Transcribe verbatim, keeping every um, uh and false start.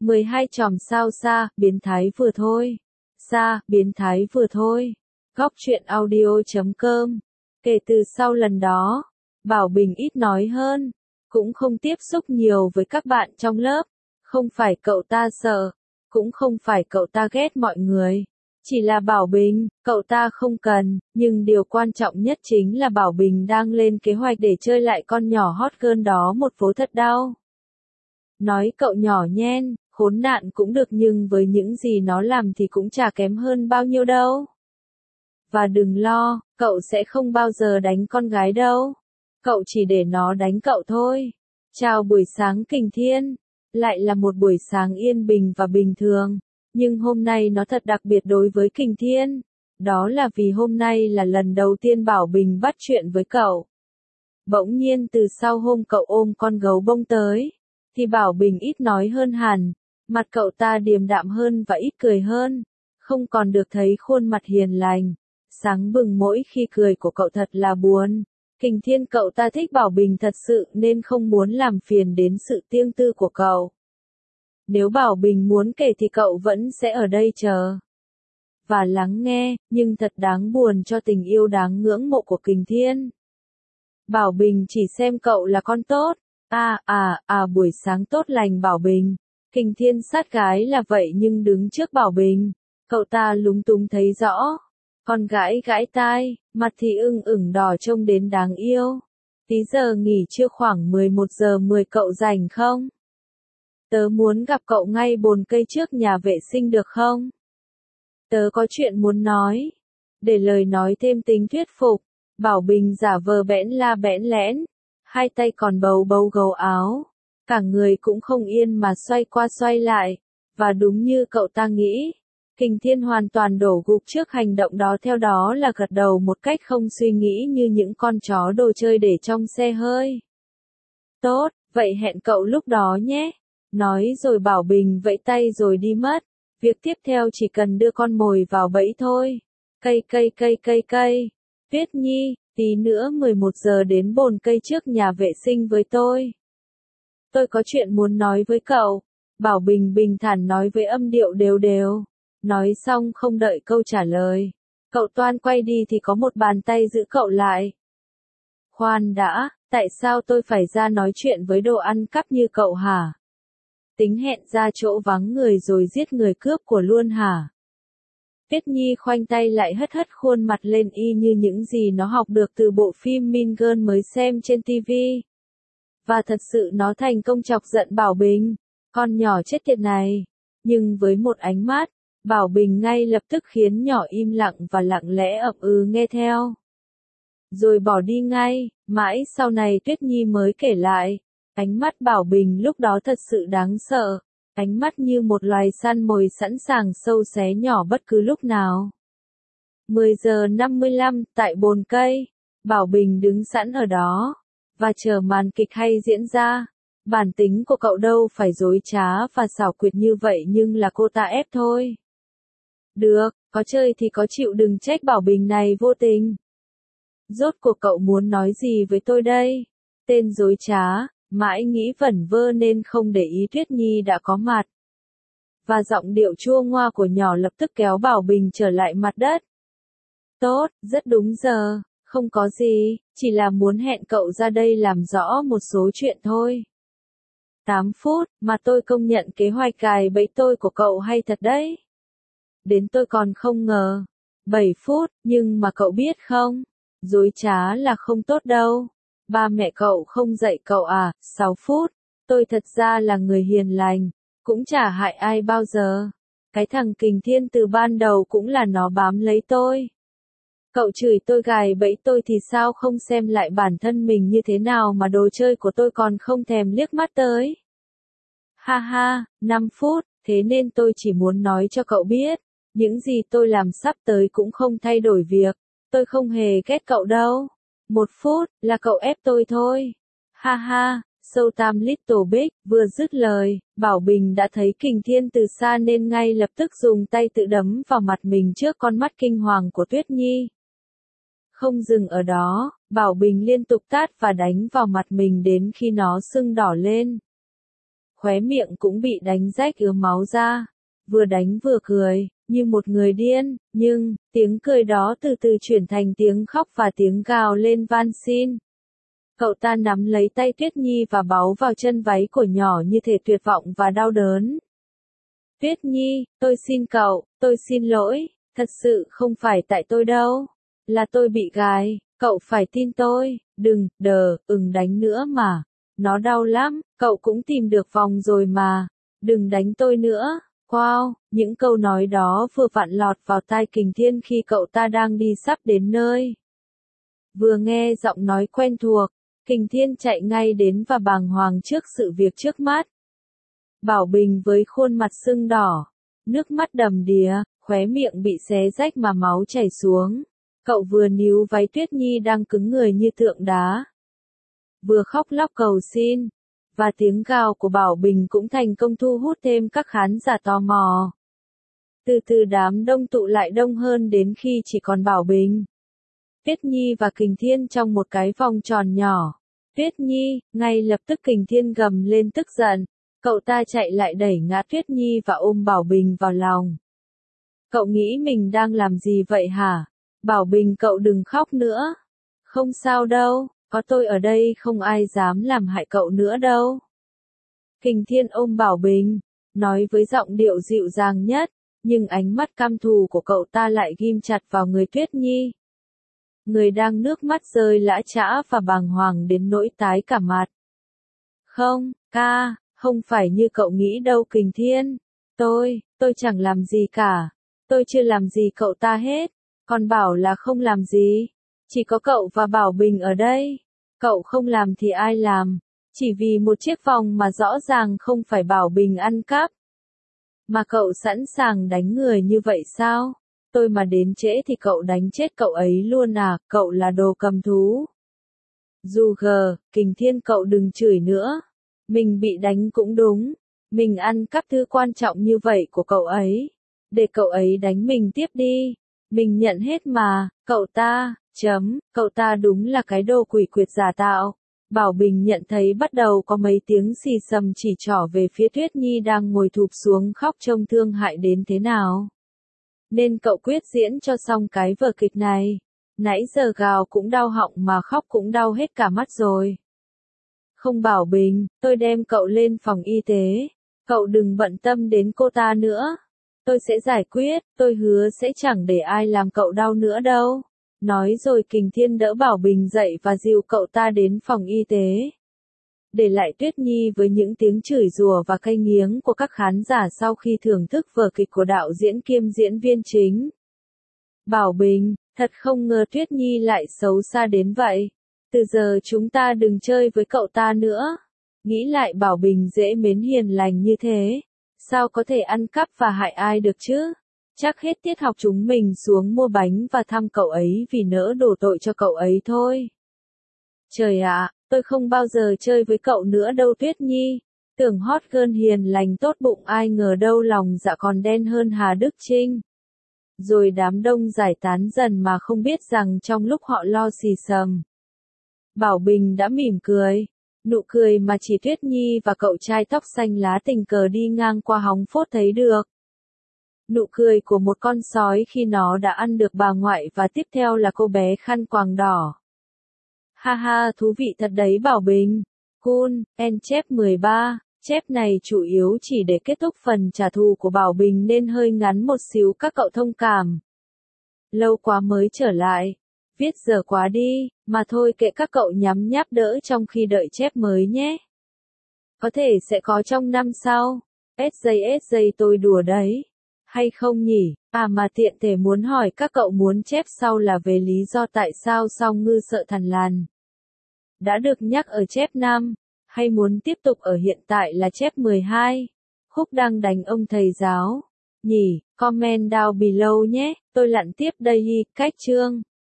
mười hai chòm sao xa, biến thái vừa thôi. Xa, biến thái vừa thôi. Góc truyện audio chấm com. Kể từ sau lần đó, Bảo Bình ít nói hơn, cũng không tiếp xúc nhiều với các bạn trong lớp. Không phải cậu ta sợ, cũng không phải cậu ta ghét mọi người. Chỉ là Bảo Bình, cậu ta không cần, nhưng điều quan trọng nhất chính là Bảo Bình đang lên kế hoạch để chơi lại con nhỏ hot girl đó một vố thật đau. Nói cậu nhỏ nhen, khốn nạn cũng được nhưng với những gì nó làm thì cũng chả kém hơn bao nhiêu đâu. Và đừng lo, cậu sẽ không bao giờ đánh con gái đâu. Cậu chỉ để nó đánh cậu thôi. Chào buổi sáng Kình Thiên. Lại là một buổi sáng yên bình và bình thường. Nhưng hôm nay nó thật đặc biệt đối với Kình Thiên. Đó là vì hôm nay là lần đầu tiên Bảo Bình bắt chuyện với cậu. Bỗng nhiên từ sau hôm cậu ôm con gấu bông tới, thì Bảo Bình ít nói hơn hẳn. Mặt cậu ta điềm đạm hơn và ít cười hơn. Không còn được thấy khuôn mặt hiền lành, sáng bừng mỗi khi cười của cậu thật là buồn. Kình Thiên cậu ta thích Bảo Bình thật sự nên không muốn làm phiền đến sự riêng tư của cậu. Nếu Bảo Bình muốn kể thì cậu vẫn sẽ ở đây chờ và lắng nghe, nhưng thật đáng buồn cho tình yêu đáng ngưỡng mộ của Kình Thiên. Bảo Bình chỉ xem cậu là con tốt. À, à, à buổi sáng tốt lành Bảo Bình. Kình Thiên sát gái là vậy nhưng đứng trước Bảo Bình, cậu ta lúng túng thấy rõ. Con gái gãi tai, mặt thì ưng ửng đỏ trông đến đáng yêu. Tí giờ nghỉ trưa khoảng mười một giờ mười cậu rảnh không? Tớ muốn gặp cậu ngay bồn cây trước nhà vệ sinh được không? Tớ có chuyện muốn nói. Để lời nói thêm tính thuyết phục, Bảo Bình giả vờ bẽn la bẽn lẽn, hai tay còn bấu bấu gấu áo. Cả người cũng không yên mà xoay qua xoay lại. Và đúng như cậu ta nghĩ, Kình Thiên hoàn toàn đổ gục trước hành động đó, theo đó là gật đầu một cách không suy nghĩ như những con chó đồ chơi để trong xe hơi. Tốt, vậy hẹn cậu lúc đó nhé. Nói rồi Bảo Bình vẫy tay rồi đi mất. Việc tiếp theo chỉ cần đưa con mồi vào bẫy thôi. Cây cây cây cây cây. Tuyết Nhi, tí nữa mười một giờ đến bồn cây trước nhà vệ sinh với tôi. Tôi có chuyện muốn nói với cậu. Bảo Bình bình thản nói với âm điệu đều đều. Nói xong không đợi câu trả lời, cậu toan quay đi thì có một bàn tay giữ cậu lại. Khoan đã, tại sao tôi phải ra nói chuyện với đồ ăn cắp như cậu hả? Tính hẹn ra chỗ vắng người rồi giết người cướp của luôn hả? Tuyết Nhi khoanh tay lại hất hất khuôn mặt lên y như những gì nó học được từ bộ phim Mean Girl mới xem trên ti vi. Và thật sự nó thành công chọc giận Bảo Bình, con nhỏ chết tiệt này. Nhưng với một ánh mắt, Bảo Bình ngay lập tức khiến nhỏ im lặng và lặng lẽ ậm ừ nghe theo. Rồi bỏ đi ngay, mãi sau này Tuyết Nhi mới kể lại. Ánh mắt Bảo Bình lúc đó thật sự đáng sợ. Ánh mắt như một loài săn mồi sẵn sàng sâu xé nhỏ bất cứ lúc nào. mười giờ năm mươi lăm, tại bồn cây, Bảo Bình đứng sẵn ở đó, và chờ màn kịch hay diễn ra. Bản tính của cậu đâu phải dối trá và xảo quyệt như vậy nhưng là cô ta ép thôi. Được, có chơi thì có chịu, đừng trách Bảo Bình này vô tình. Rốt cuộc cậu muốn nói gì với tôi đây? Tên dối trá, mãi nghĩ vẩn vơ nên không để ý Tuyết Nhi đã có mặt. Và giọng điệu chua ngoa của nhỏ lập tức kéo Bảo Bình trở lại mặt đất. Tốt, rất đúng giờ, không có gì, chỉ là muốn hẹn cậu ra đây làm rõ một số chuyện thôi. tám phút, mà tôi công nhận kế hoạch gài bẫy tôi của cậu hay thật đấy. Đến tôi còn không ngờ. bảy phút, nhưng mà cậu biết không, dối trá là không tốt đâu. Ba mẹ cậu không dạy cậu à? sáu phút, tôi thật ra là người hiền lành, cũng chả hại ai bao giờ. Cái thằng Kình Thiên từ ban đầu cũng là nó bám lấy tôi. Cậu chửi tôi gài bẫy tôi thì sao không xem lại bản thân mình như thế nào mà đồ chơi của tôi còn không thèm liếc mắt tới. Ha ha, năm phút, thế nên tôi chỉ muốn nói cho cậu biết. Những gì tôi làm sắp tới cũng không thay đổi việc. Tôi không hề ghét cậu đâu. Một phút, là cậu ép tôi thôi. Ha ha, so tam little big, vừa dứt lời, Bảo Bình đã thấy Kình Thiên từ xa nên ngay lập tức dùng tay tự đấm vào mặt mình trước con mắt kinh hoàng của Tuyết Nhi. Không dừng ở đó, Bảo Bình liên tục tát và đánh vào mặt mình đến khi nó sưng đỏ lên. khóe miệng cũng bị đánh rách ứa máu ra, vừa đánh vừa cười, như một người điên, nhưng, tiếng cười đó từ từ chuyển thành tiếng khóc và tiếng gào lên van xin. Cậu ta nắm lấy tay Tuyết Nhi và báu vào chân váy của nhỏ như thể tuyệt vọng và đau đớn. Tuyết Nhi, tôi xin cậu, tôi xin lỗi, thật sự không phải tại tôi đâu, là tôi bị gài, cậu phải tin tôi, đừng, đờ, ừng đánh nữa mà, nó đau lắm, cậu cũng tìm được vòng rồi mà, đừng đánh tôi nữa. Wow, những câu nói đó vừa vặn lọt vào tai Kình Thiên khi cậu ta đang đi sắp đến nơi. Vừa nghe giọng nói quen thuộc, Kình Thiên chạy ngay đến và bàng hoàng trước sự việc trước mắt. Bảo Bình với khuôn mặt sưng đỏ, nước mắt đầm đìa, khóe miệng bị xé rách mà máu chảy xuống. Cậu vừa níu váy Tuyết Nhi đang cứng người như tượng đá, vừa khóc lóc cầu xin, và tiếng gào của Bảo Bình cũng thành công thu hút thêm các khán giả tò mò. Từ từ đám đông tụ lại đông hơn đến khi chỉ còn Bảo Bình, Tuyết Nhi và Kình Thiên trong một cái vòng tròn nhỏ. Tuyết Nhi, ngay lập tức Kình Thiên gầm lên tức giận, cậu ta chạy lại đẩy ngã Tuyết Nhi và ôm Bảo Bình vào lòng. Cậu nghĩ mình đang làm gì vậy hả? Bảo Bình, cậu đừng khóc nữa. Không sao đâu, có tôi ở đây không ai dám làm hại cậu nữa đâu. Kình Thiên ôm Bảo Bình, nói với giọng điệu dịu dàng nhất, nhưng ánh mắt căm thù của cậu ta lại ghim chặt vào người Tuyết Nhi. Người đang nước mắt rơi lã chã và bàng hoàng đến nỗi tái cả mặt. Không, ca, không phải như cậu nghĩ đâu Kình Thiên. Tôi, tôi chẳng làm gì cả. Tôi chưa làm gì cậu ta hết. Còn bảo là không làm gì. Chỉ có cậu và Bảo Bình ở đây. Cậu không làm thì ai làm? Chỉ vì một chiếc vòng mà rõ ràng không phải Bảo Bình ăn cắp. Mà cậu sẵn sàng đánh người như vậy sao? Tôi mà đến trễ thì cậu đánh chết cậu ấy luôn à, cậu là đồ cầm thú. Dù gờ, Kình Thiên cậu đừng chửi nữa. Mình bị đánh cũng đúng. Mình ăn cắp thứ quan trọng như vậy của cậu ấy. Để cậu ấy đánh mình tiếp đi. Mình nhận hết mà, cậu ta, chấm, cậu ta đúng là cái đồ quỷ quyệt giả tạo. Bảo Bình nhận thấy bắt đầu có mấy tiếng xì xầm chỉ trỏ về phía Tuyết Nhi đang ngồi thụp xuống khóc trông thương hại đến thế nào. Nên cậu quyết diễn cho xong cái vở kịch này. Nãy giờ gào cũng đau họng mà khóc cũng đau hết cả mắt rồi. Không Bảo Bình, tôi đem cậu lên phòng y tế. Cậu đừng bận tâm đến cô ta nữa. Tôi sẽ giải quyết, tôi hứa sẽ chẳng để ai làm cậu đau nữa đâu. Nói rồi Kình Thiên đỡ Bảo Bình dậy và dìu cậu ta đến phòng y tế. Để lại Tuyết Nhi với những tiếng chửi rủa và cay nghiến của các khán giả sau khi thưởng thức vở kịch của đạo diễn kiêm diễn viên chính. Bảo Bình, thật không ngờ Tuyết Nhi lại xấu xa đến vậy. Từ giờ chúng ta đừng chơi với cậu ta nữa. Nghĩ lại Bảo Bình dễ mến hiền lành như thế. Sao có thể ăn cắp và hại ai được chứ? Chắc hết tiết học chúng mình xuống mua bánh và thăm cậu ấy vì nỡ đổ tội cho cậu ấy thôi. Trời ạ, tôi không bao giờ chơi với cậu nữa đâu Tuyết Nhi. Tưởng hot girl hiền lành tốt bụng ai ngờ đâu lòng dạ còn đen hơn Hà Đức Chinh. Rồi đám đông giải tán dần mà không biết rằng trong lúc họ lo xì xầm, Bảo Bình đã mỉm cười. Nụ cười mà chỉ Tuyết Nhi và cậu trai tóc xanh lá tình cờ đi ngang qua hóng phốt thấy được. Nụ cười của một con sói khi nó đã ăn được bà ngoại và tiếp theo là cô bé khăn quàng đỏ. Ha ha, thú vị thật đấy Bảo Bình. Cool, en chép mười ba, chép này chủ yếu chỉ để kết thúc phần trả thù của Bảo Bình nên hơi ngắn một xíu các cậu thông cảm. Lâu quá mới trở lại. Viết giờ quá đi, mà thôi kệ các cậu nhắm nháp đỡ trong khi đợi chép mới nhé. Có thể sẽ có trong năm sau. ét gi ét gi tôi đùa đấy. Hay không nhỉ? À mà tiện thể muốn hỏi các cậu muốn chép sau là về lý do tại sao Song Ngư sợ thằn lằn. Đã được nhắc ở chép năm, hay muốn tiếp tục ở hiện tại là chép mười hai. Khúc đang đánh ông thầy giáo. Nhỉ, comment down below nhé, tôi lặn tiếp đây, cách chương.